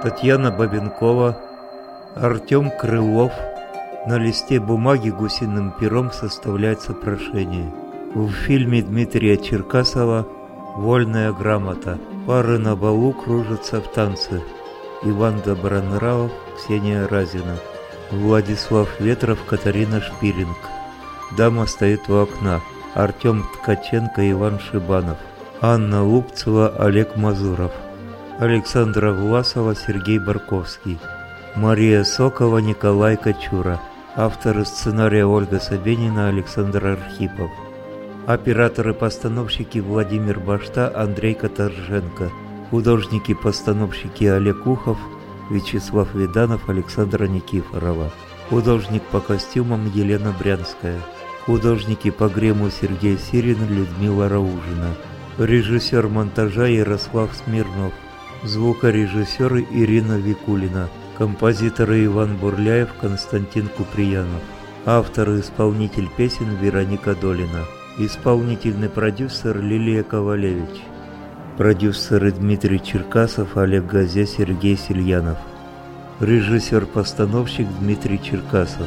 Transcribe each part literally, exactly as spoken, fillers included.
Татьяна Бабенкова, Артем Крылов. На листе бумаги гусиным пером составляется прошение. В фильме Дмитрия Черкасова «Вольная грамота». Пары на балу кружатся в танце. Иван Добронравов, Ксения Разина. Владислав Ветров, Катарина Шпилинг. Дама стоит у окна. Артем Ткаченко, Иван Шибанов. Анна Лупцева, Олег Мазуров. Александра Власова, Сергей Барковский. Мария Сокова, Николай Кочура. Авторы сценария Ольга Собенина, Александр Архипов. Операторы-постановщики Владимир Башта, Андрей Каторженко. Художники-постановщики Олег Ухов, Вячеслав Виданов, Александра Никифорова. Художник по костюмам Елена Брянская. Художники по гриму Сергей Сирин, Людмила Раужина. Режиссер монтажа Ярослав Смирнов. Звукорежиссеры Ирина Викулина. Композиторы Иван Бурляев, Константин Куприянов. Автор и исполнитель песен Вероника Долина. Исполнительный продюсер Лилия Ковалевич. Продюсеры Дмитрий Черкасов, Олег Газе, Сергей Сильянов. Режиссер-постановщик Дмитрий Черкасов.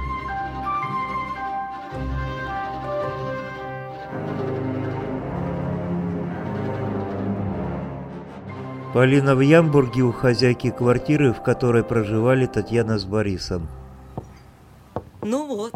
Полина в Ямбурге у хозяйки квартиры, в которой проживали Татьяна с Борисом. Ну вот.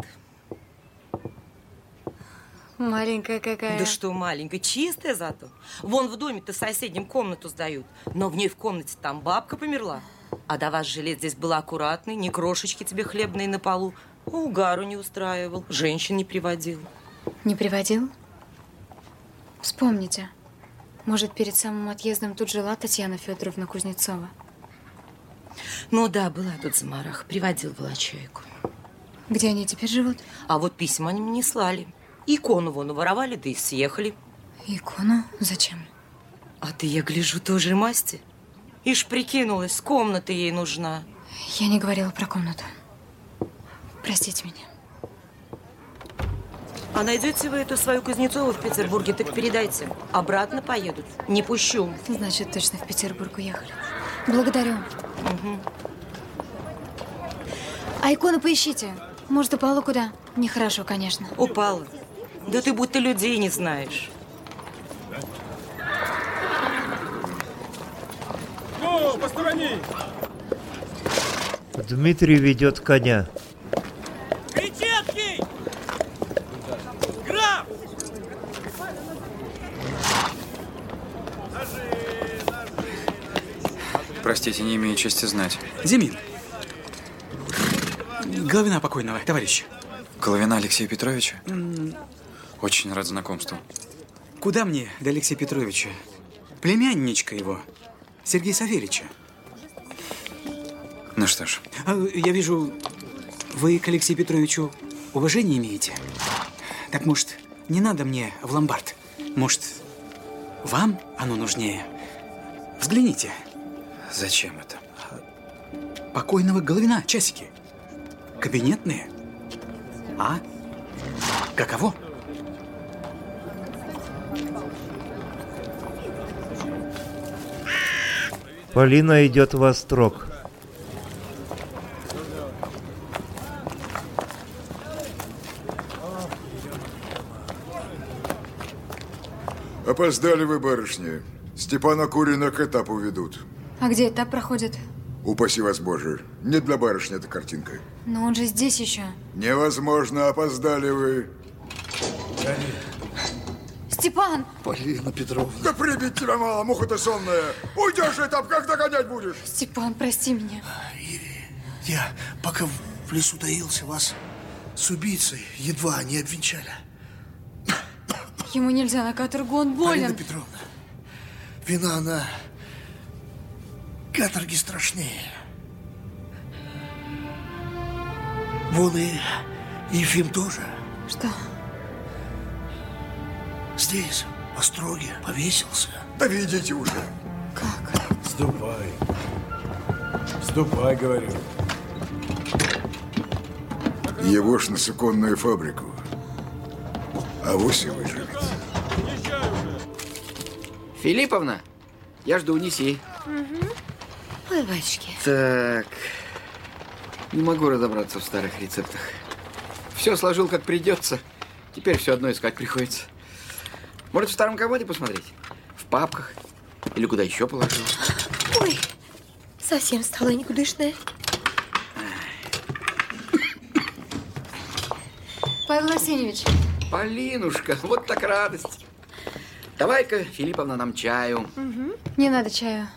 Маленькая какая. Да что маленькая, чистая зато. Вон в доме-то соседним комнату сдают. Но в ней в комнате там бабка померла. А до вас жилец здесь был аккуратный, ни крошечки тебе хлебные на полу. Угару не устраивал, женщин не приводил. Не приводил? Вспомните. Может, перед самым отъездом тут жила Татьяна Федоровна Кузнецова? Ну да, была тут замараха, приводил волочайку. Где они теперь живут? А вот письма они мне не слали. Икону вон уворовали, да и съехали. Икону? Зачем? А ты, я гляжу, тоже масти. Ишь, прикинулась, комната ей нужна. Я не говорила про комнату. Простите меня. А найдете вы эту свою Кузнецову в Петербурге, так передайте. Обратно поедут. Не пущу. Значит, точно в Петербург уехали. Благодарю. Угу. А икону поищите. Может, упала куда? Нехорошо, конечно. Упала. Да ты будто людей не знаешь. Ну, посторoni! Дмитрий ведет коня. Кричевский! Граф! Простите, не имею чести знать. Зимин. Головина покойного, товарищ. Головина Алексея Петровича? Mm. Очень рад знакомству. Куда мне до Алексея Петровича? Племянничка его, Сергея Савельича. Ну что ж. Я вижу, вы к Алексею Петровичу уважение имеете. Так, может, не надо мне в ломбард? Может, вам оно нужнее? Взгляните. Зачем это? Покойного Головина, часики. Кабинетные. А? Каково? Полина идет во строк. Опоздали вы, барышня. Степана Курина к этапу ведут. А где этап проходит? Упаси вас, Боже. Не для барышни эта картинка. Но он же здесь еще. Невозможно, опоздали вы. Степан! Полина Петровна. Да прибить тебя мало, муха-то сонная. Уйдешь этап, как догонять будешь? Степан, прости меня. Ири, я пока в лесу таился, вас с убийцей едва не обвенчали. Ему нельзя на каторгу, он болен. Полина Петровна, вина она каторги страшнее. Вон и Ефим тоже. Что? Здесь, в Остроге, повесился. Да видите уже. Как? Ступай. Ступай, говорю. Его ж на суконную фабрику. А вось и выживет. Филипповна, я жду, неси. Угу. Ой, батюшки. Так. Не могу разобраться в старых рецептах. Все сложил как придется. Теперь все одно искать приходится. Может, в старом комоде посмотреть? В папках? Или куда еще положил? Ой, совсем стала никудышная. Павел Арсеньевич. Полинушка, вот так радость. Давай-ка, Филипповна, нам чаю. Угу. Не надо чаю.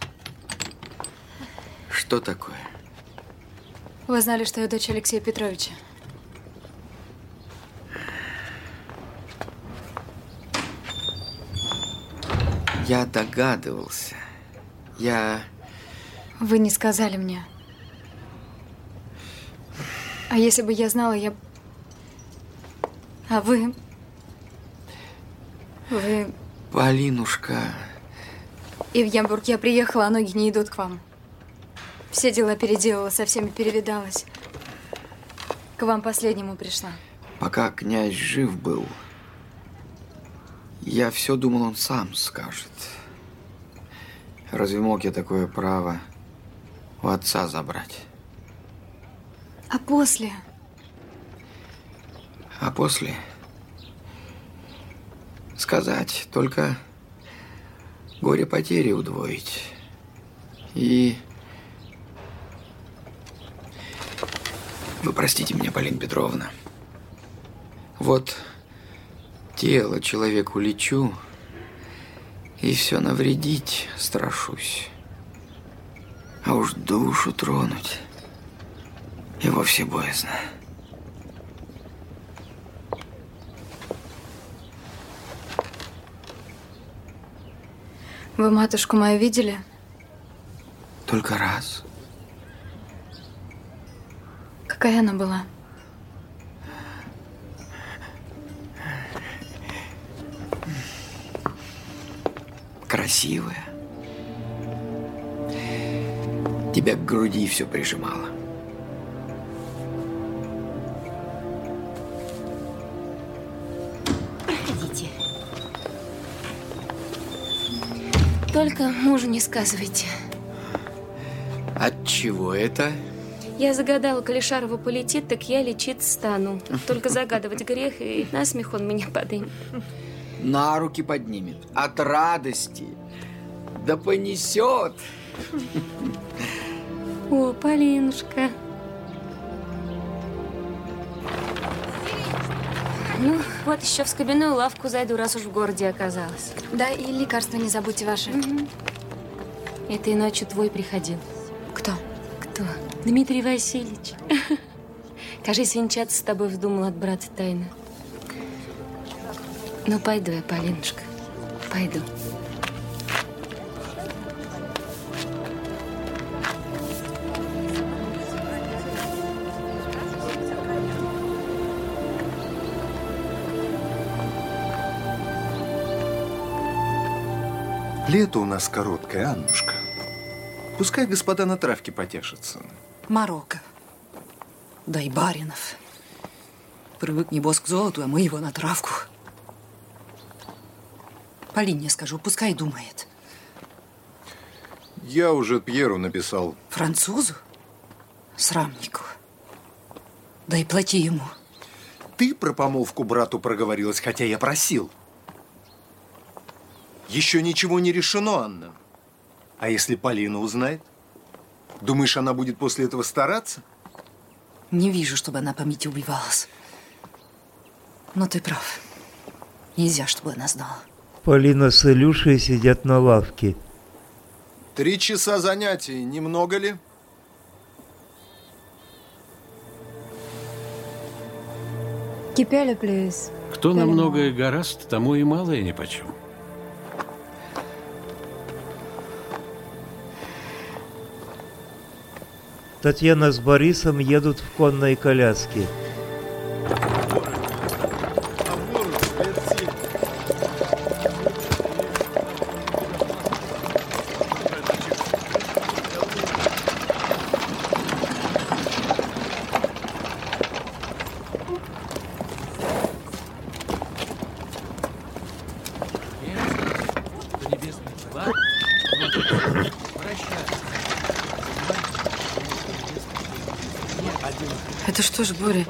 Что такое? Вы знали, что я дочь Алексея Петровича? Я догадывался. Я... Вы не сказали мне. А если бы я знала, я... А вы... Вы... Полинушка... И в Ямбург я приехала, а ноги не идут к вам. Все дела переделала, со всеми перевидалась. К вам последнему пришла. Пока князь жив был, я все думал, он сам скажет. Разве мог я такое право у отца забрать? А после? А после? Сказать, только горе потери удвоить. И... Вы простите меня, Полина Петровна. Вот тело человеку лечу, и все навредить страшусь. А уж душу тронуть и вовсе боязно. Вы матушку мою видели? Только раз. Какая она была? Красивая. Тебя к груди все прижимало. Проходите. Только мужу не сказывайте. От чего это? Я загадала, коли Шарова полетит, так я лечиться стану. Только загадывать грех, и насмех он меня подымет. На руки поднимет. От радости. Да понесет. О, Полинушка. Ну, вот еще в скобяную лавку зайду, раз уж в городе оказалась. Да, и лекарства не забудьте ваши. Угу. Этой ночью твой приходил. Кто? Кто? Дмитрий Васильевич. Кажись, венчаться с тобой вздумал от брата тайно. Ну, пойду я, Полинушка. Пойду. Лето у нас короткое, Аннушка. Пускай господа на травке потешатся. Марокко. Да и Баринов. Привык, небось, к золоту, а мы его на травку. Полине скажу, пускай думает. Я уже Пьеру написал. Французу? Срамнику. Да и плати ему. Ты про помолвку брату проговорилась, хотя я просил. Еще ничего не решено, Анна. А если Полина узнает? Думаешь, она будет после этого стараться? Не вижу, чтобы она по Мите убивалась. Но ты прав. Нельзя, чтобы она знала. Полина с Илюшей сидят на лавке. Три часа занятий, немного ли? Кто на многое гораст, тому и малое нипочем. Татьяна с Борисом едут в конной коляске. Это что ж, Боря?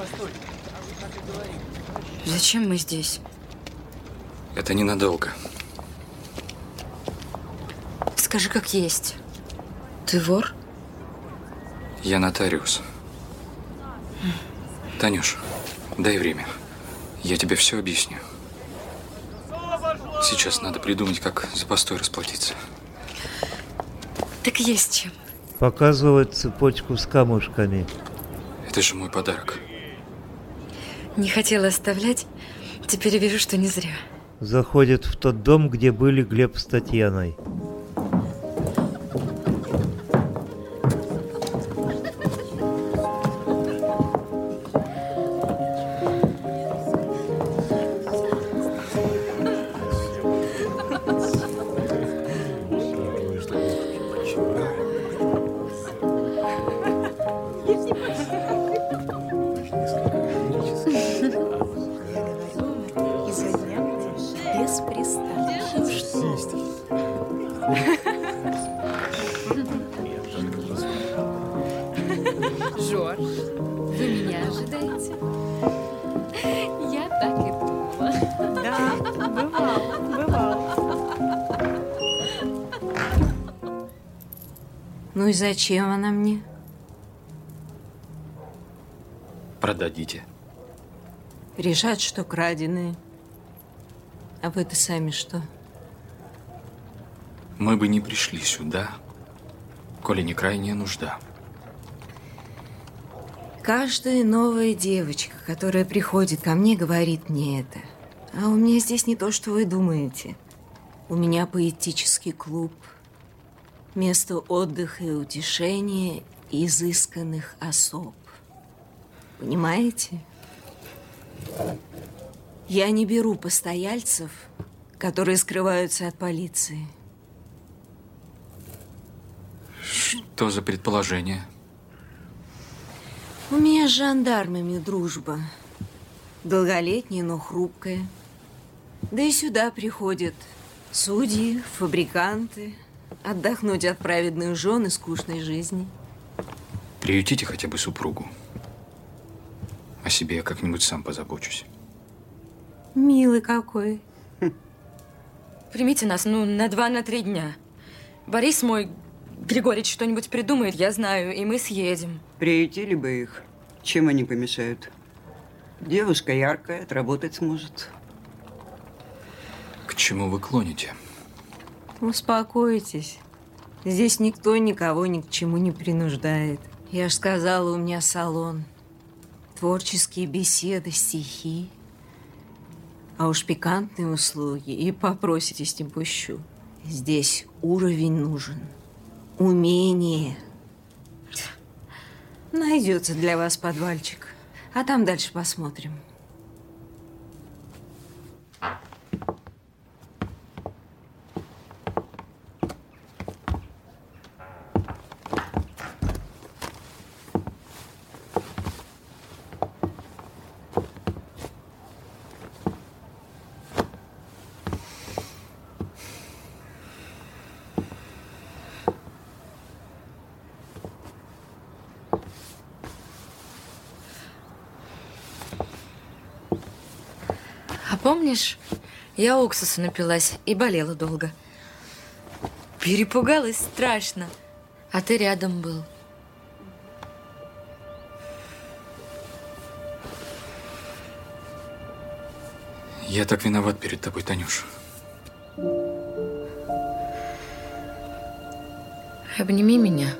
Зачем мы здесь? Это ненадолго. Скажи, как есть. Ты вор? Я нотариус. Танюш, дай время. Я тебе все объясню. Сейчас надо придумать, как за постой расплатиться. Так есть чем. Показывает цепочку с камушками. Это же мой подарок. Не хотела оставлять, теперь вижу, что не зря. Заходит в тот дом, где были Глеб с Татьяной. Жорж, вы меня ожидаете? Я так и думала. Да, бывало, бывало. Ну и зачем она мне? Продадите. Решат, что краденые. А вы-то сами что? Мы бы не пришли сюда, коли не крайняя нужда. Каждая новая девочка, которая приходит ко мне, говорит мне это. А у меня здесь не то, что вы думаете. У меня поэтический клуб. Место отдыха и утешения изысканных особ. Понимаете? Я не беру постояльцев, которые скрываются от полиции. Что за предположение? У меня с жандармами дружба. Долголетняя, но хрупкая. Да и сюда приходят судьи, фабриканты. Отдохнуть от праведных жен и скучной жизни. Приютите хотя бы супругу. О себе я как-нибудь сам позабочусь. Милый какой. Примите нас, ну, на два, на три дня. Борис мой, Григорьевич, что-нибудь придумает, я знаю, и мы съедем. Приютили бы их. Чем они помешают? Девушка яркая, отработать сможет. К чему вы клоните? Успокойтесь. Здесь никто никого ни к чему не принуждает. Я ж сказала, у меня салон. Творческие беседы, стихи. А уж пикантные услуги и попроситесь, не пущу. Здесь уровень нужен. Умение. Найдется для вас подвальчик. А там дальше посмотрим. А помнишь, я уксуса напилась и болела долго. Перепугалась страшно, а ты рядом был. Я так виноват перед тобой, Танюш. Обними меня.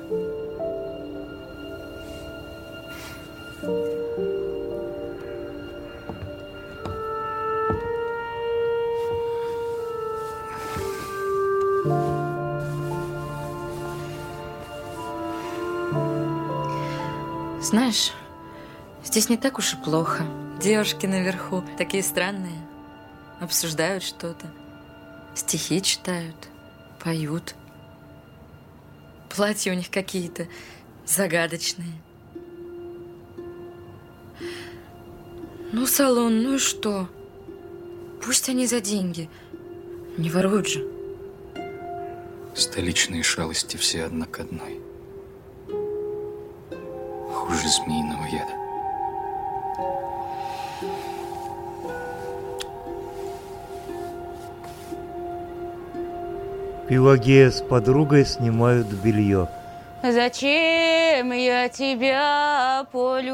Знаешь, здесь не так уж и плохо. Девушки наверху такие странные. Обсуждают что-то. Стихи читают. Поют. Платья у них какие-то загадочные. Ну, салон, ну и что? Пусть они за деньги. Не воруют же. Столичные шалости все одна к одной. Хуже змеиного яда. Пелагея с подругой снимают белье. Зачем я тебя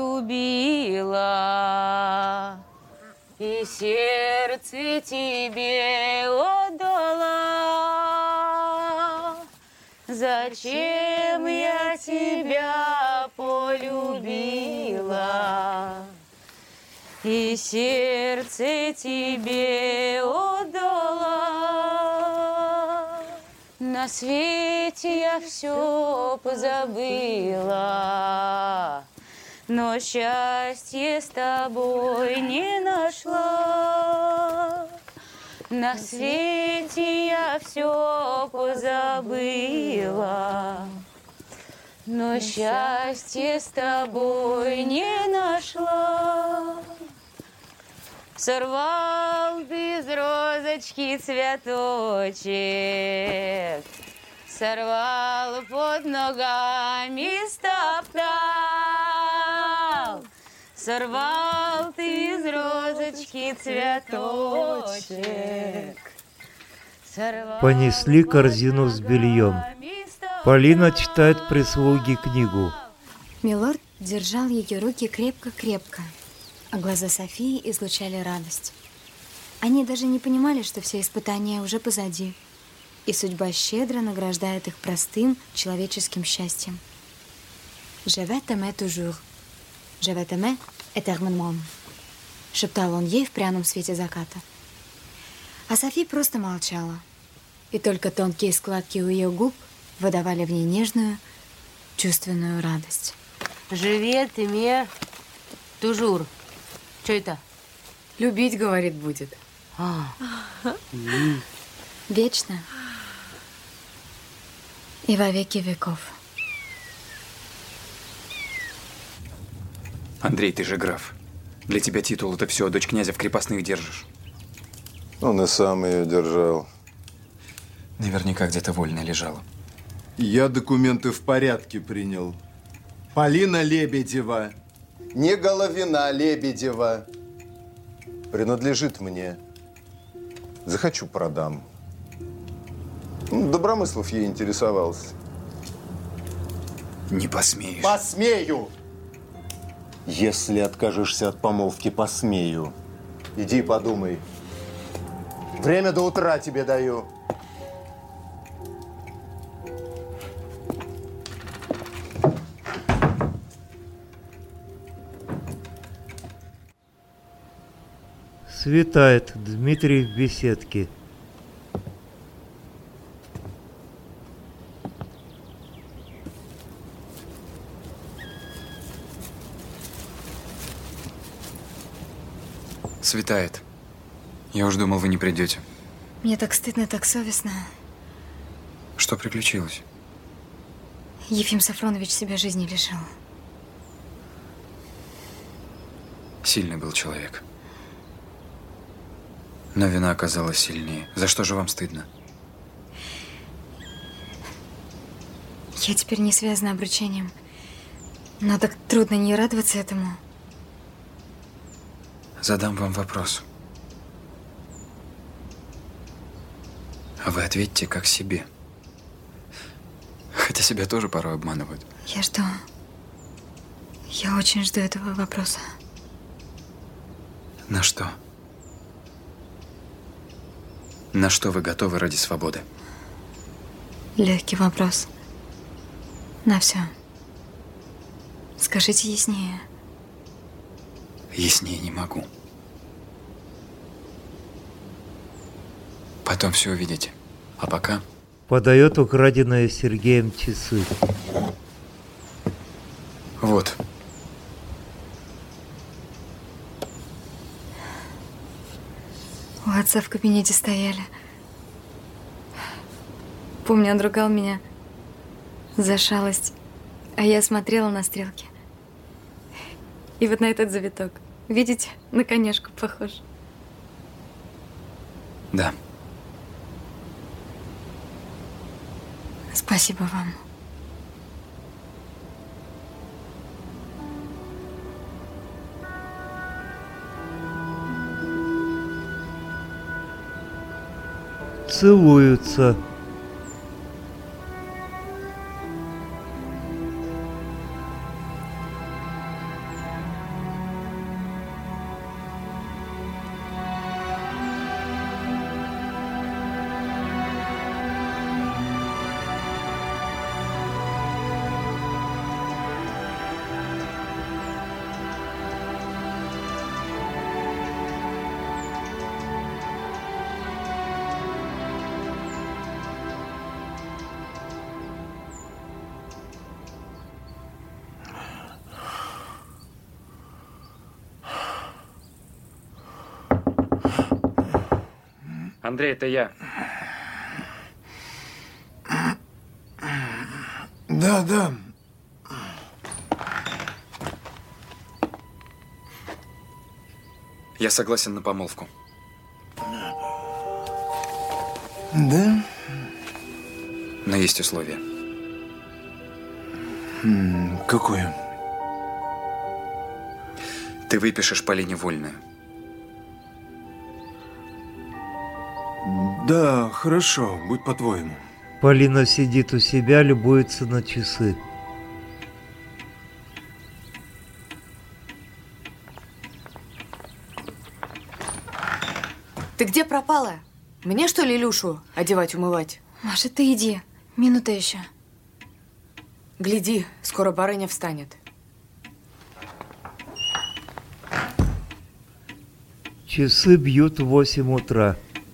полюбила и сердце тебе отдала? Зачем я тебя полюбила и сердце тебе отдала? На свете я все позабыла, но счастье с тобой не нашла. На свете я все позабыла, но счастье с тобой не нашла. Сорвал ты из розочки цветочек, сорвал под ногами стоптал. Сорвал ты из розочки цветочек. Сорвал Понесли корзину с бельем. Полина читает прислуге книгу. Милорд держал ее руки крепко-крепко, а глаза Софии излучали радость. Они даже не понимали, что все испытания уже позади, и судьба щедро награждает их простым человеческим счастьем. «Je vais t'aimer toujours. Je vais t'aimer éternellement», — шептал он ей в пряном свете заката. А Софи просто молчала, и только тонкие складки у ее губ выдавали в ней нежную, чувственную радость. «Je vais t'aimer toujours». Что это? Любить, говорит, будет. А. Вечно. И во веки веков. Андрей, ты же граф. Для тебя титул – это все, дочь князя в крепостных держишь. Он и сам ее держал. Наверняка где-то вольно лежала. Я документы в порядке принял. Полина Лебедева. Не Головина Лебедева. Принадлежит мне. Захочу, продам. Добромыслов ей интересовался. Не посмеешь. Посмею! Если откажешься от помолвки, посмею. Иди подумай. Время до утра тебе даю. Светает. Дмитрий в беседке. Светает. Я уж думал, вы не придете. Мне так стыдно, так совестно. Что приключилось? Ефим Сафронович себя жизни лишил. Сильный был человек. Но вина оказалась сильнее. За что же вам стыдно? Я теперь не связана обручением. Но так трудно не радоваться этому. Задам вам вопрос. А вы ответьте как себе. Хотя себя тоже порой обманывают. Я жду. Я очень жду этого вопроса. На что? На что вы готовы ради свободы? Легкий вопрос. На все. Скажите яснее. Яснее не могу. Потом все увидите. А пока... Подает украденные Сергеем часы. Вот. У отца в кабинете стояли. Помню, он ругал меня за шалость, а я смотрела на стрелки. И вот на этот завиток. Видите, на коняшку похож. Да. Спасибо вам. Целуются. Андрей, это я. Да, да. Я согласен на помолвку. Да? Но есть условия. М, Какое? Ты выпишешь Полине вольную. Да, хорошо, будь по-твоему. Полина сидит у себя, любуется на часы. Ты где пропала? Мне, что ли, Илюшу одевать, умывать? Маша, ты иди. Минута еще. Гляди, скоро барыня встанет. Часы бьют в восемь утра.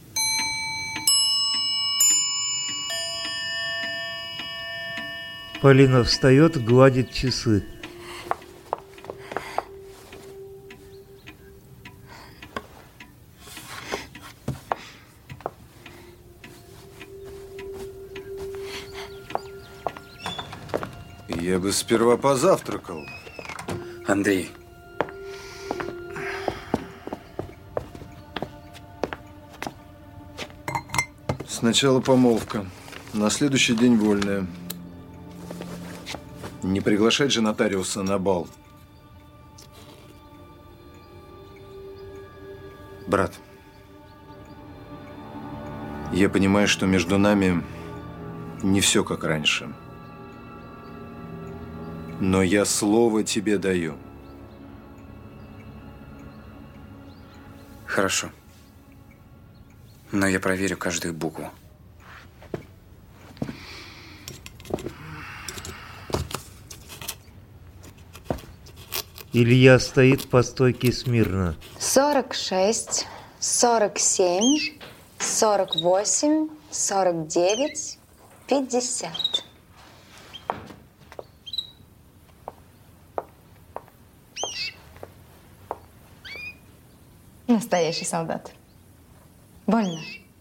Полина встает, гладит часы. Я бы сперва позавтракал. Андрей. Сначала помолвка, на следующий день вольная. Не приглашать же нотариуса на бал. Брат, я понимаю, что между нами не все как раньше. Но я слово тебе даю. Хорошо. Но я проверю каждую букву. Илья стоит по стойке смирно. сорок шесть, сорок семь, сорок восемь, сорок девять, пятьдесят. Настоящий солдат. Больно.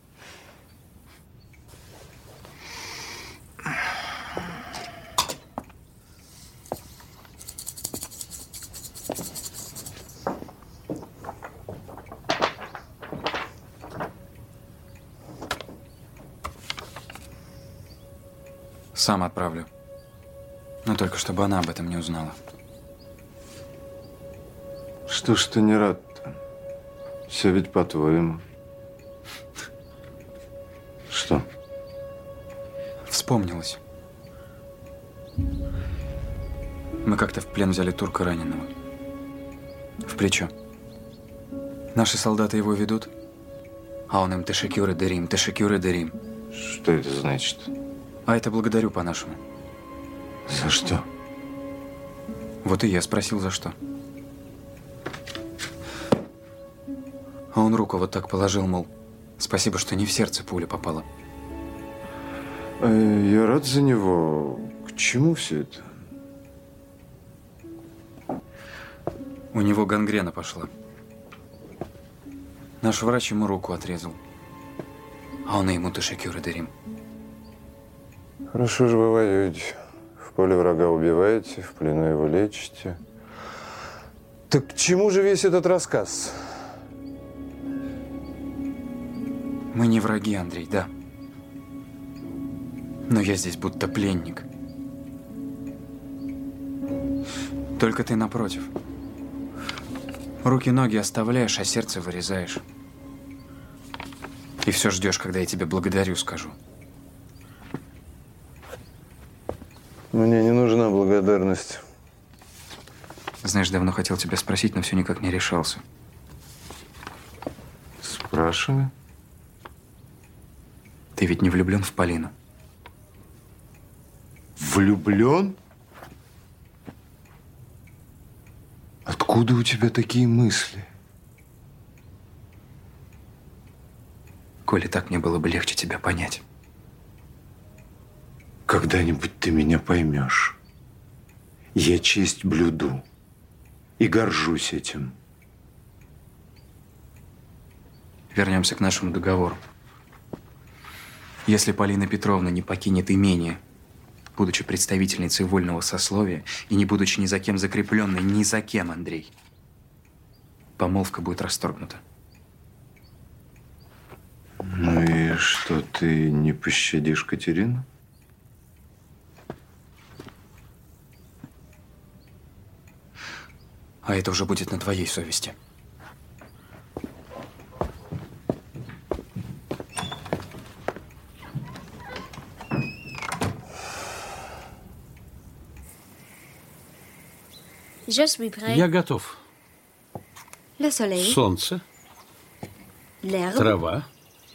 Сам отправлю. Но только чтобы она об этом не узнала. Что ж ты не рад-то? Все ведь по-твоему. Что? Вспомнилось. Мы как-то в плен взяли турка раненого. В плечо. Наши солдаты его ведут, а он им тешекюры дерим, тешекюры дерим. Что это значит? А это благодарю по-нашему. За что? Вот и я спросил, за что. А он руку вот так положил, мол, спасибо, что не в сердце пуля попала. Я рад за него. К чему все это? У него гангрена пошла. Наш врач ему руку отрезал. А он и ему тешекюры дерим. Хорошо же вы воюете. В поле врага убиваете, в плену его лечите. Так к чему же весь этот рассказ? Мы не враги, Андрей, да. Но я здесь будто пленник. Только ты напротив. Руки-ноги оставляешь, а сердце вырезаешь. И все ждешь, когда я тебе благодарю скажу. Мне не нужна благодарность. Знаешь, давно хотел тебя спросить, но все никак не решался. Спрашивай. Ты ведь не влюблен в Полину? Влюблен? Откуда у тебя такие мысли? Коля, так мне было бы легче тебя понять. Когда-нибудь ты меня поймешь. Я честь блюду и горжусь этим. Вернемся к нашему договору. Если Полина Петровна не покинет имение, будучи представительницей вольного сословия и не будучи ни за кем закрепленной, ни за кем, Андрей, помолвка будет расторгнута. Ну и что, ты не пощадишь Катерину? А это уже будет на твоей совести. Я готов. Солнце, трава,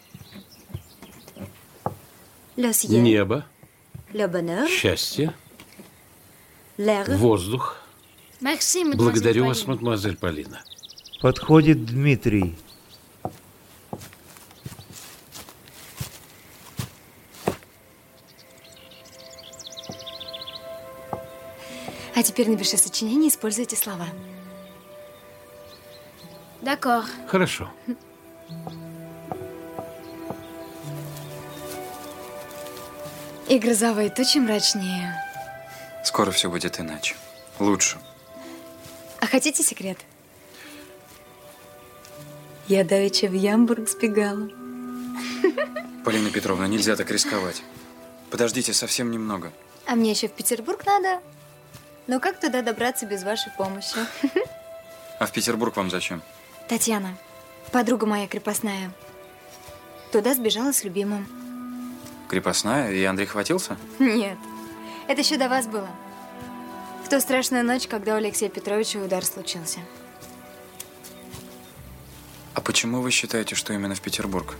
небо, счастье, воздух. Благодарю вас, мадемуазель Полина. Подходит Дмитрий. А теперь напиши сочинение, используйте слова. D'accord. Хорошо. И грозовые тучи мрачнее. Скоро все будет иначе. Лучше. А хотите секрет? Я давеча в Ямбург сбегала. Полина Петровна, нельзя так рисковать. Подождите совсем немного. А мне еще в Петербург надо. Но как туда добраться без вашей помощи? А в Петербург вам зачем? Татьяна, подруга моя крепостная, туда сбежала с любимым. Крепостная? И Андрей хватился? Нет, это еще до вас было. В ту страшную ночь, когда у Алексея Петровича удар случился. А почему вы считаете, что именно в Петербург?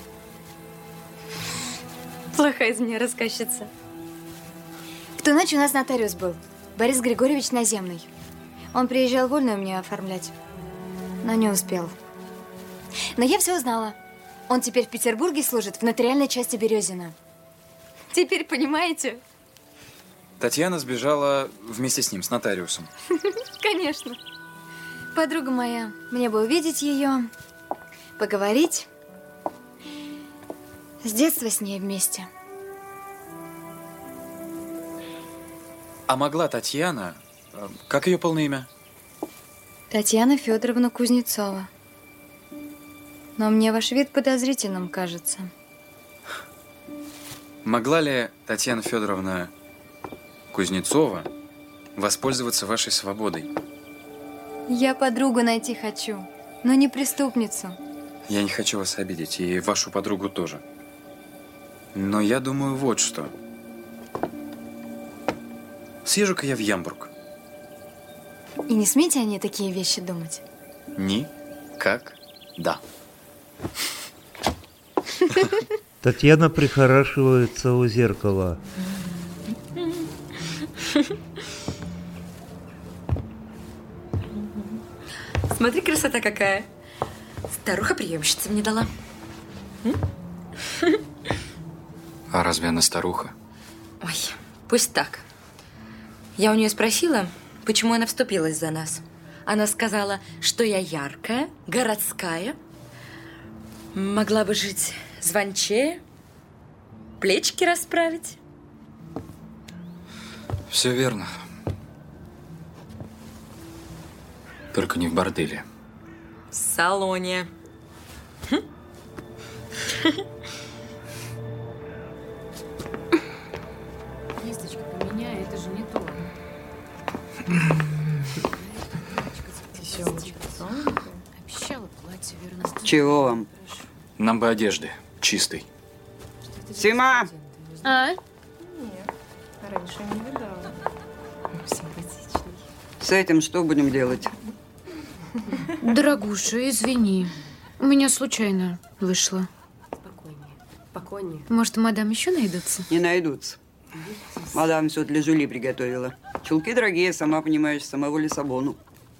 Плохая из меня рассказчица. В ту ночь у нас нотариус был, Борис Григорьевич Наземный. Он приезжал вольную мне оформлять, но не успел. Но я все узнала. Он теперь в Петербурге служит в нотариальной части Березина. Теперь понимаете? Татьяна сбежала вместе с ним, с нотариусом. Конечно. Подруга моя, мне бы увидеть ее, поговорить. С детства с ней вместе. А могла Татьяна... Как ее полное имя? Татьяна Федоровна Кузнецова. Но мне ваш вид подозрительным кажется. Могла ли Татьяна Федоровна Кузнецова воспользоваться вашей свободой? Я подругу найти хочу, но не преступницу. Я не хочу вас обидеть, и вашу подругу тоже. Но я думаю вот что. Съезжу-ка я в Ямбург. И не смейте они такие вещи думать. Никогда. Татьяна прихорашивается у зеркала. Смотри, красота какая. Старуха-приемщица мне дала. А разве она старуха? Ой, пусть так. Я у нее спросила, почему она вступилась за нас. Она сказала, что я яркая, городская, могла бы жить звончее, плечики расправить. Все верно. Только не в борделе. В салоне. Листочку поменяй, это же не то. Чего вам? Нам бы одежды чистой. Сима! А? Нет, раньше не видала. Симпатичный. С этим что будем делать? Дорогуша, извини. У меня случайно вышло. Спокойнее, спокойнее. Может, у мадам еще найдутся? Не найдутся. Мадам все для Жюли приготовила. Чулки дорогие, сама понимаешь, самого Лиссабону.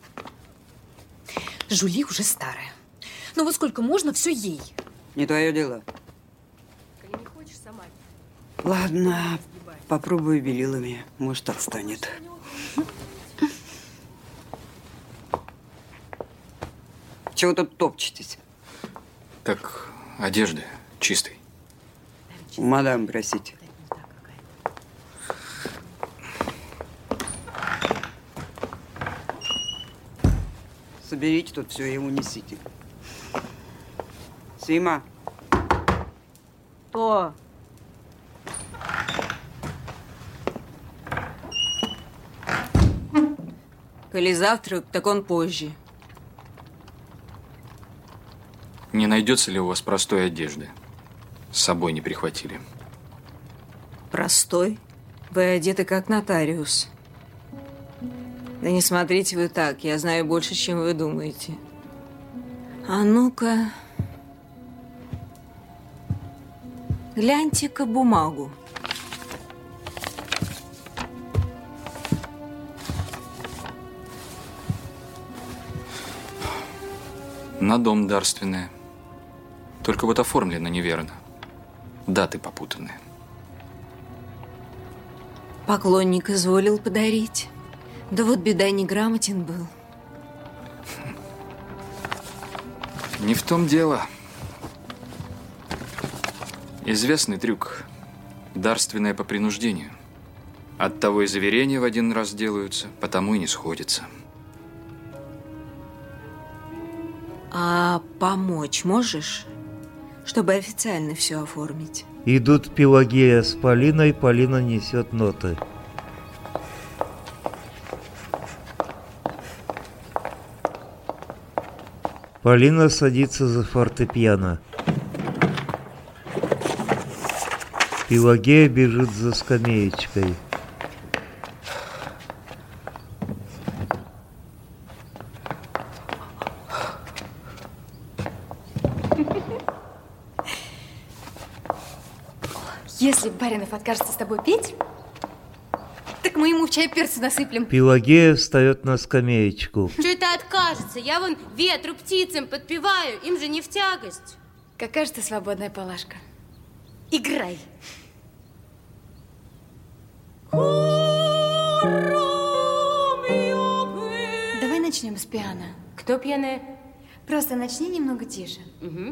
Жюли уже старая. Ну вот сколько можно, все ей. Не твое дело. Коли не хочешь, сама. Ладно, попробую белилами. Может, отстанет. Чего тут топчетесь? Так, одежды чистой. У мадам просите. Соберите тут все и унесите. Сима. Кто? Коли завтрак, так он позже. Не найдется ли у вас простой одежды? С собой не прихватили. Простой? Вы одеты как нотариус. Да не смотрите вы так, я знаю больше, чем вы думаете. А ну-ка, гляньте-ка бумагу. На дом дарственное. Только вот оформлено неверно. Даты попутаны. Поклонник изволил подарить. Да вот беда, неграмотен был. Не в том дело. Известный трюк. Дарственное по принуждению. Оттого и заверения в один раз делаются, потому и не сходятся. А помочь можешь, чтобы официально все оформить? Идут Пелагея с Полиной, Полина несет ноты. Полина садится за фортепиано. Пелагея бежит за скамеечкой. Если Баринов откажется с тобой петь, так мы ему в чай перца насыплем. Пелагея встает на скамеечку. Что это откажется? Я вон ветру, птицам подпеваю, им же не в тягость. Какая же ты свободная, Палашка. Играй. Давай начнем с пиано. Кто пьяная? Просто начни немного тише. Угу.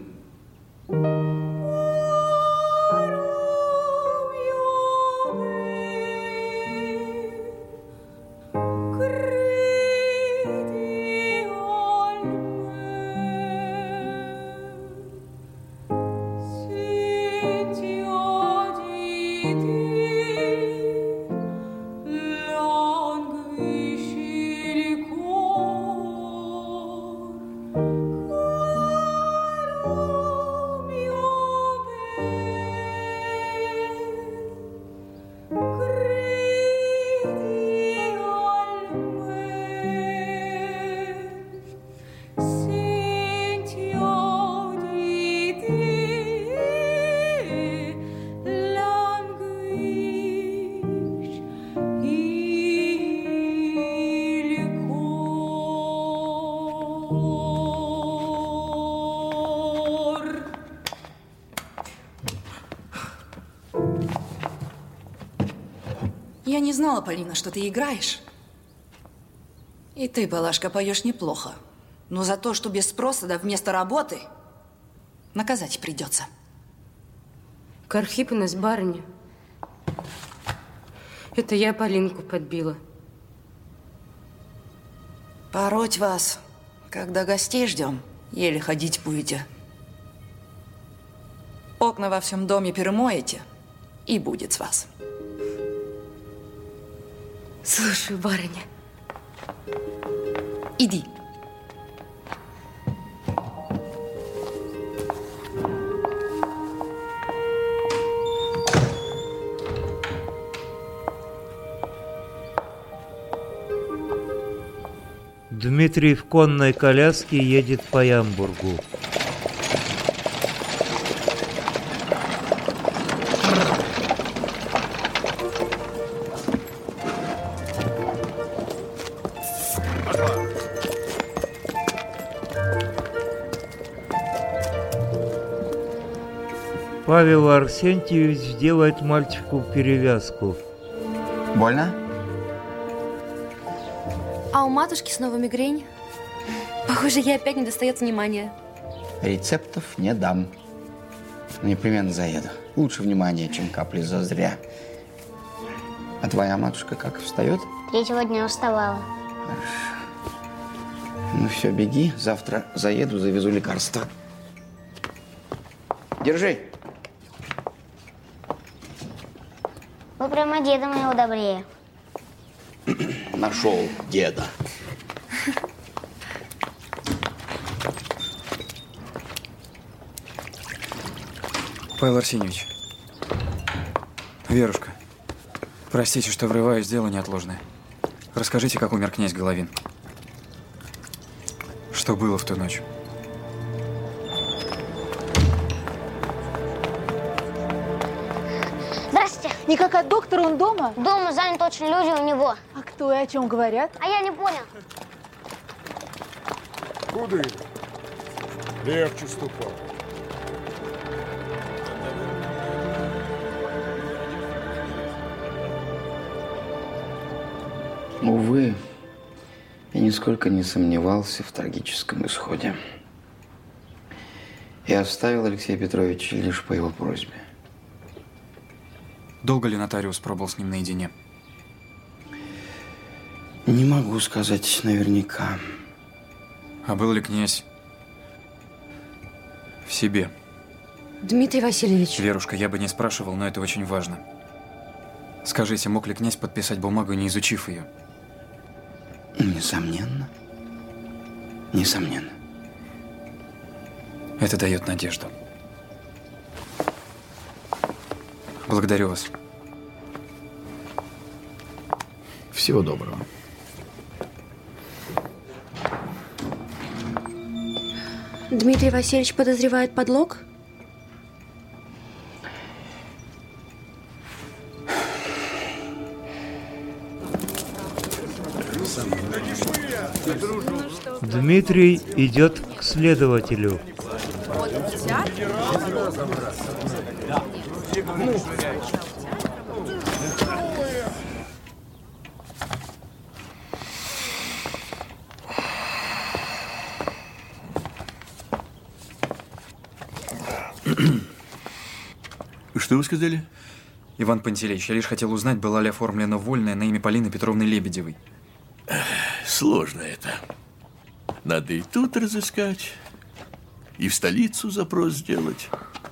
Я не знала, Полина, что ты играешь. И ты, Палашка, поешь неплохо. Но за то, что без спроса, да вместо работы, наказать придется. Кархипа с барыня. Это я Полинку подбила. Пороть вас, когда гостей ждем, еле ходить будете. Окна во всем доме перемоете, и будет с вас. Слушай, барыня. Иди. Дмитрий в конной коляске едет по Ямбургу. Павел Арсентьевич делает мальчику перевязку. Больно? А у матушки снова мигрень. Похоже, ей опять не достает внимания. Рецептов не дам. Непременно заеду. Лучше внимания, чем капли зазря. А твоя матушка как, встает? Третьего дня вставала. Ну все, беги. Завтра заеду, завезу лекарства. Держи. Вы прямо деда моего добрее. Нашел деда. Павел Арсеньевич. Верушка. Простите, что врываюсь, дело неотложное. Расскажите, как умер князь Головин. Что было в ту ночь? Здрасте. Никак от доктора, он дома? Дома занят очень люди у него. А кто и о чем говорят? А я не понял. Куды? Легче ступай. Увы, я нисколько не сомневался в трагическом исходе. Я оставил Алексея Петровича лишь по его просьбе. Долго ли нотариус пробыл с ним наедине? Не могу сказать наверняка. А был ли князь в себе? Дмитрий Васильевич. Верушка, я бы не спрашивал, но это очень важно. Скажите, мог ли князь подписать бумагу, не изучив ее? Несомненно. Несомненно. Это дает надежду. Благодарю вас. Всего доброго. Дмитрий Васильевич подозревает подлог? Дмитрий идет к следователю. Что вы сказали? Иван Пантелеич, я лишь хотел узнать, была ли оформлена вольная на имя Полины Петровны Лебедевой. Сложно это. Надо и тут разыскать, и в столицу запрос сделать.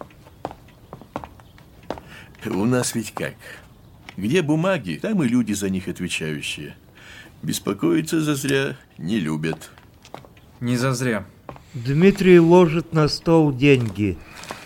У нас ведь как? Где бумаги, там и люди за них отвечающие. Беспокоиться зазря не любят. Не зазря. Дмитрий ложит на стол деньги.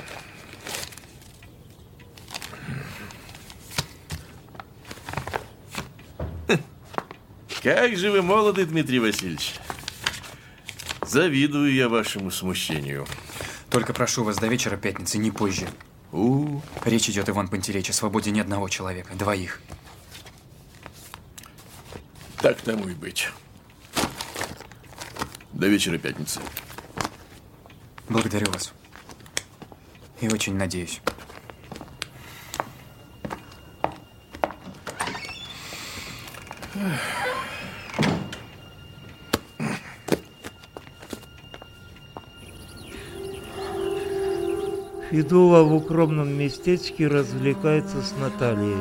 Как же вы молоды, Дмитрий Васильевич. Завидую я вашему смущению. Только прошу вас до вечера пятницы, не позже. У, Речь идет, Иван Пантелеич, о свободе не одного человека, двоих. Так тому и быть. До вечера пятницы. Благодарю вас. И очень надеюсь. Федула в укромном местечке развлекается с Натальей.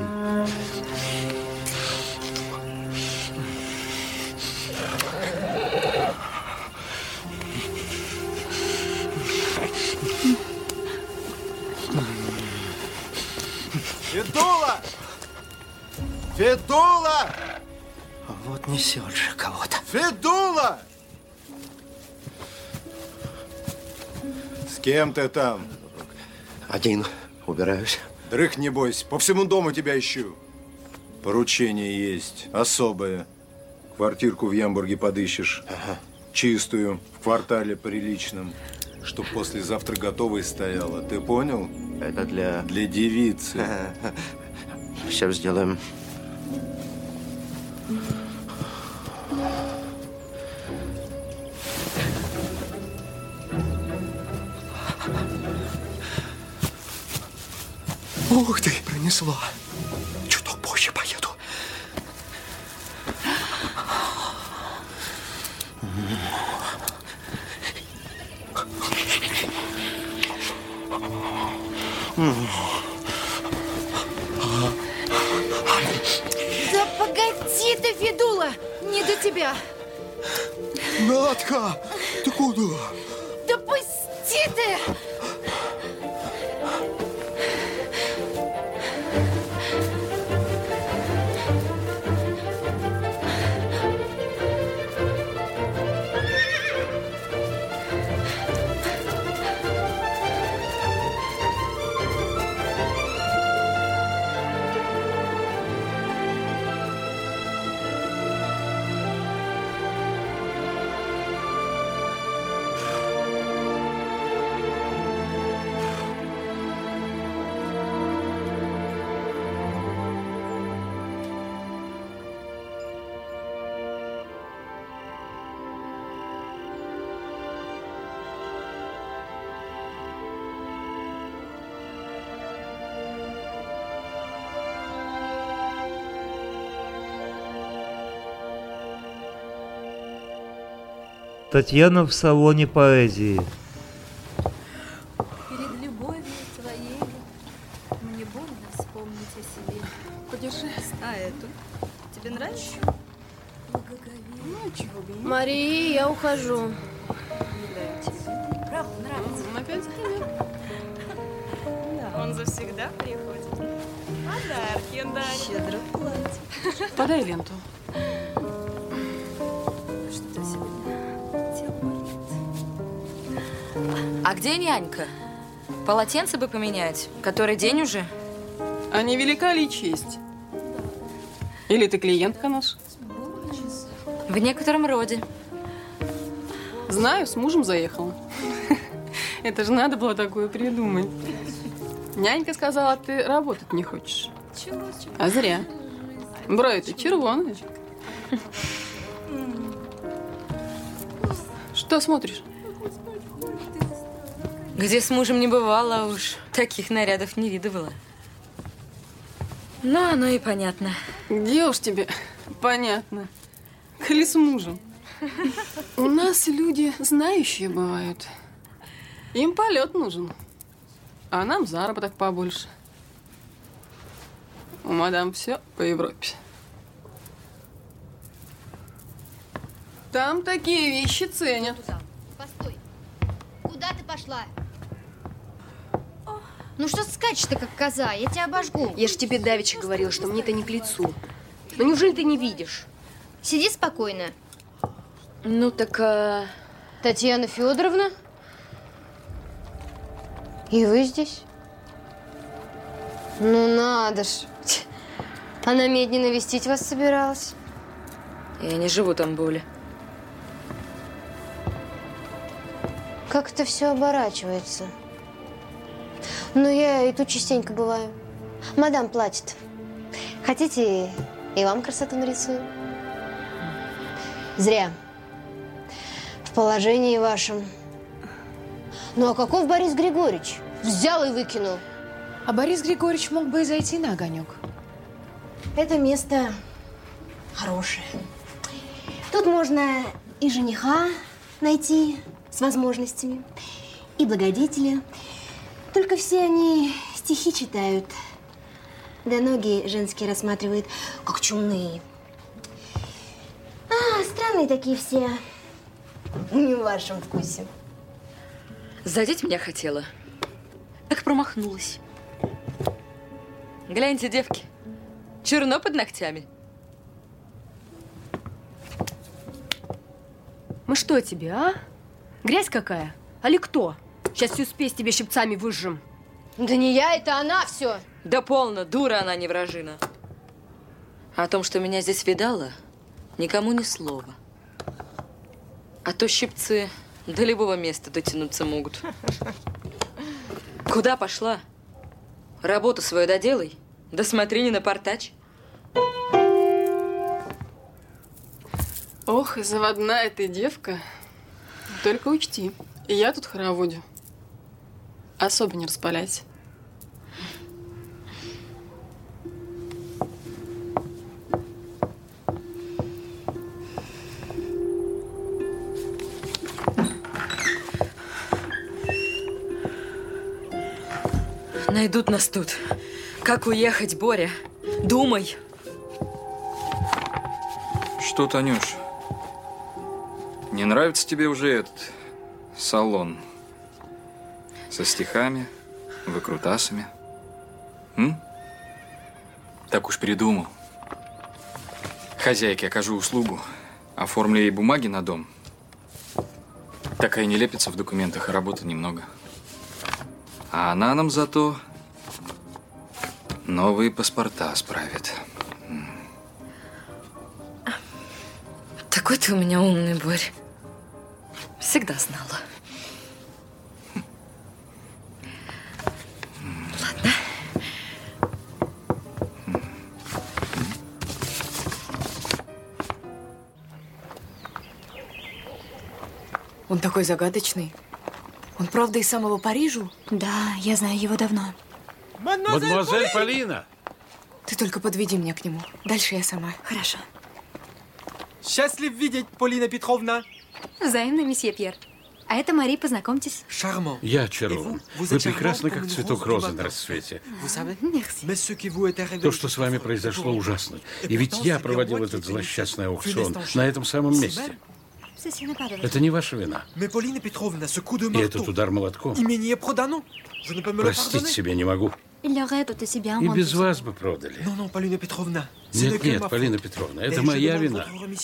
Федула! Федула! Вот несет же кого-то. Федула! С кем ты там? Один. Убираюсь. Дрых, не бойся. По всему дому тебя ищу. Поручение есть. Особое. Квартирку в Ямбурге подыщешь. Ага. Чистую, в квартале приличном. Чтоб послезавтра готовой стояла. Ты понял? Это для... Для девицы. Сейчас сделаем. Ух ты, пронесло. Чуток позже поеду. Да погоди ты, Федула! Не до тебя! Надка, ты куда? Да пусти ты! Татьяна в салоне поэзии. Перед любовью твоей мне больно вспомнить о себе. Подержи. А эту? Тебе нравится? Ну, чего бы. Мария, я ухожу. Правда, нравится. Опять-таки нет. Он завсегда приходит. Подарки он дарит. Щедро платит. Подай ленту. Что сегодня? Тело болит. А где нянька? Полотенце бы поменять. Который день уже? А не велика ли честь? Или ты клиентка наша? В некотором роде. Знаю, с мужем заехала. Это же надо было такое придумать. Нянька сказала, ты работать не хочешь. А зря. Брови-то червоные. Что смотришь? Где с мужем не бывало, уж таких нарядов не видывала. Ну, оно и понятно. Где уж тебе понятно? Коли с мужем. У нас люди знающие бывают. Им полет нужен. А нам заработок побольше. У мадам все по Европе. Там такие вещи ценят. Постой. Куда ты пошла? Ну что скачешь-то, как коза? Я тебя обожгу. Я ж тебе давеча говорила, что мне это не к лицу. Ну неужели ты не видишь? Сиди спокойно. Ну так... А... Татьяна Федоровна? И вы здесь? Ну надо ж. Она медне навестить вас собиралась. Я не живу там более. Как это все оборачивается? Ну, я и тут частенько бываю. Мадам платит. Хотите, и вам красоту нарисую? Зря. В положении вашем. Ну, а каков Борис Григорьевич? Взял и выкинул. А Борис Григорьевич мог бы и зайти на огонек. Это место хорошее. Тут можно и жениха найти с возможностями, и благодетеля. Только все они стихи читают, да ноги женские рассматривают, как чумные. А, странные такие все. Не в вашем вкусе. Задеть меня хотела. Так промахнулась. Гляньте, девки, черно под ногтями. Мы что тебе, а? Грязь какая? Али кто? Сейчас всю спесь тебе щипцами выжжем. Да не я, это она все. Да полно, дура она, не вражина. О том, что меня здесь видала, Никому ни слова. А то щипцы до любого места дотянуться могут. Куда пошла? Работу свою доделай. Да смотри, не напортачь. Ох, и заводная ты девка. Только учти, и я тут хороводю. Особо не распаляйся. Найдут нас тут. Как уехать, Боря? Думай. Что, Танюш, не нравится тебе уже этот салон? Со стихами, выкрутасами? М? Так уж передумал. Хозяйке окажу услугу, оформлю ей бумаги на дом. Такая не лепится в документах, а работы немного. А она нам зато новые паспорта справит. Такой ты у меня умный, Борь. Всегда знала. Ладно. Он такой загадочный. Он правда из самого Парижа? Да, я знаю его давно. Мадемуазель Полина! Ты только подведи меня к нему. Дальше я сама. Хорошо. Счастлив видеть, Полина Петровна. Взаимно, месье Пьер. А это Мари, познакомьтесь. Шарман. Я очарован. Вы прекрасны, как цветок розы на рассвете. То, что с вами произошло, ужасно. И ведь я проводил этот злосчастный аукцион на этом самом месте. Это не ваша вина. И этот удар молотком. Простить себе не могу. И без вас бы продали. Нет, нет, Полина Петровна, это моя вина.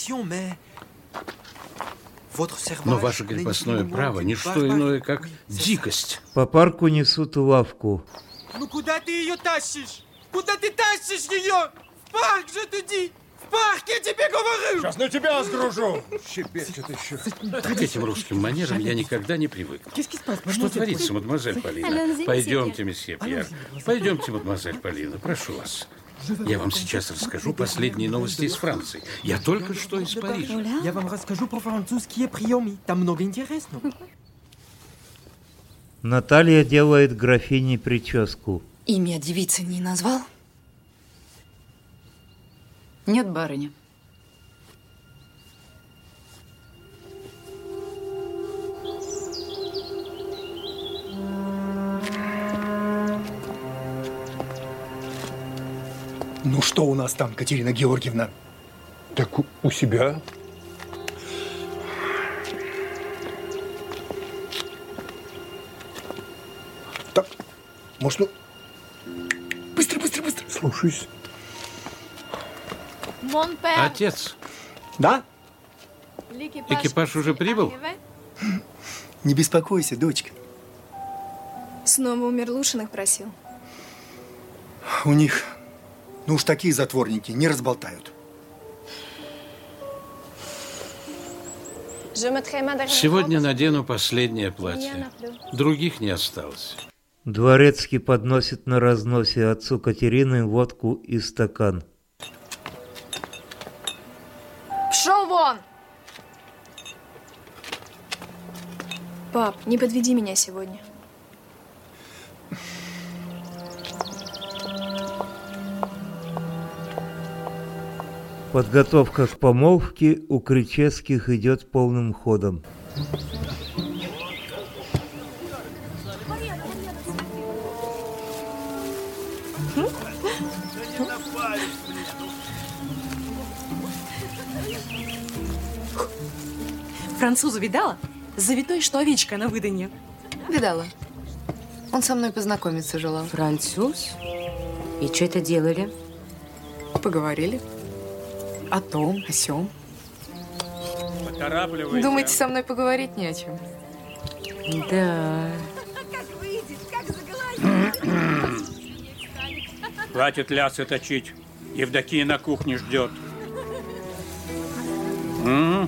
Но ваше крепостное право – не что иное, как дикость. По парку несут лавку. Ну куда ты ее тащишь? Куда ты тащишь ее? В парк же туди! В парк, я тебе говорю! Сейчас на тебя сгружу! Щебечет еще. К этим русским манерам я никогда не привык. Что творится, мадемуазель Полина? Пойдемте, месье Пьер. Пойдемте, мадемуазель Полина, прошу вас. Я вам сейчас расскажу последние новости из Франции. Я только что из Парижа. Я вам расскажу про французские приемы. Там много интересного. Наталья делает графине прическу. Имя девицы не назвал? Нет, барыня. Ну что у нас там, Катерина Георгиевна? Так у, у себя. Так, может, ну... Быстро, быстро, быстро. Слушаюсь. Отец. Да? Экипаж уже прибыл? Не беспокойся, дочка. Снова у Мерлушиных просил. У них, ну уж такие затворники, не разболтают. Сегодня надену последнее платье. Других не осталось. Дворецкий подносит на разносе отцу Катерины водку и стакан. Пшел вон! Пап, не подведи меня сегодня. Подготовка к помолвке у Кричевских идет полным ходом. Француза видала? Завитой, что овечка на выданье. Видала. Он со мной познакомиться желал. Француз? И что это делали? Поговорили. О том, о сём. Поторапливайся. Думаете, со мной поговорить не о чем? Да. Хватит лясы точить. Евдокия на кухне ждет. М-м.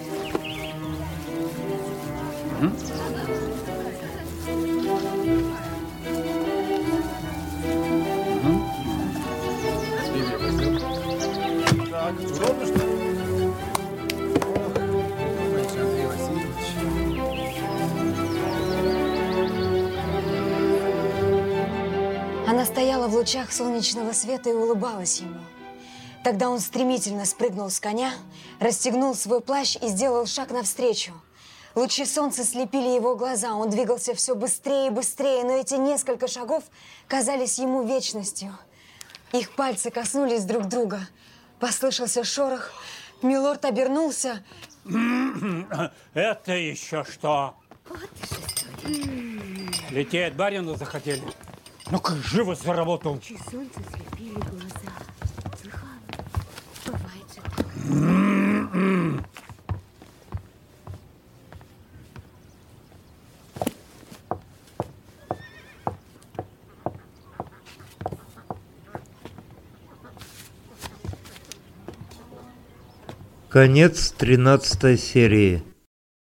М-м. Так, удобно, что ли? Андрей Васильевич. Она стояла в лучах солнечного света и улыбалась ему. Тогда он стремительно спрыгнул с коня, расстегнул свой плащ и сделал шаг навстречу. Лучи солнца слепили его глаза, он двигался все быстрее и быстрее, но эти несколько шагов казались ему вечностью. Их пальцы коснулись друг друга. Послышался шорох, милорд обернулся. Это еще что? Лететь барину захотели? Ну-ка, живо за работу. Лучи солнца слепили глаза. Слыхала? Бывает же так. Конец тринадцатой серии.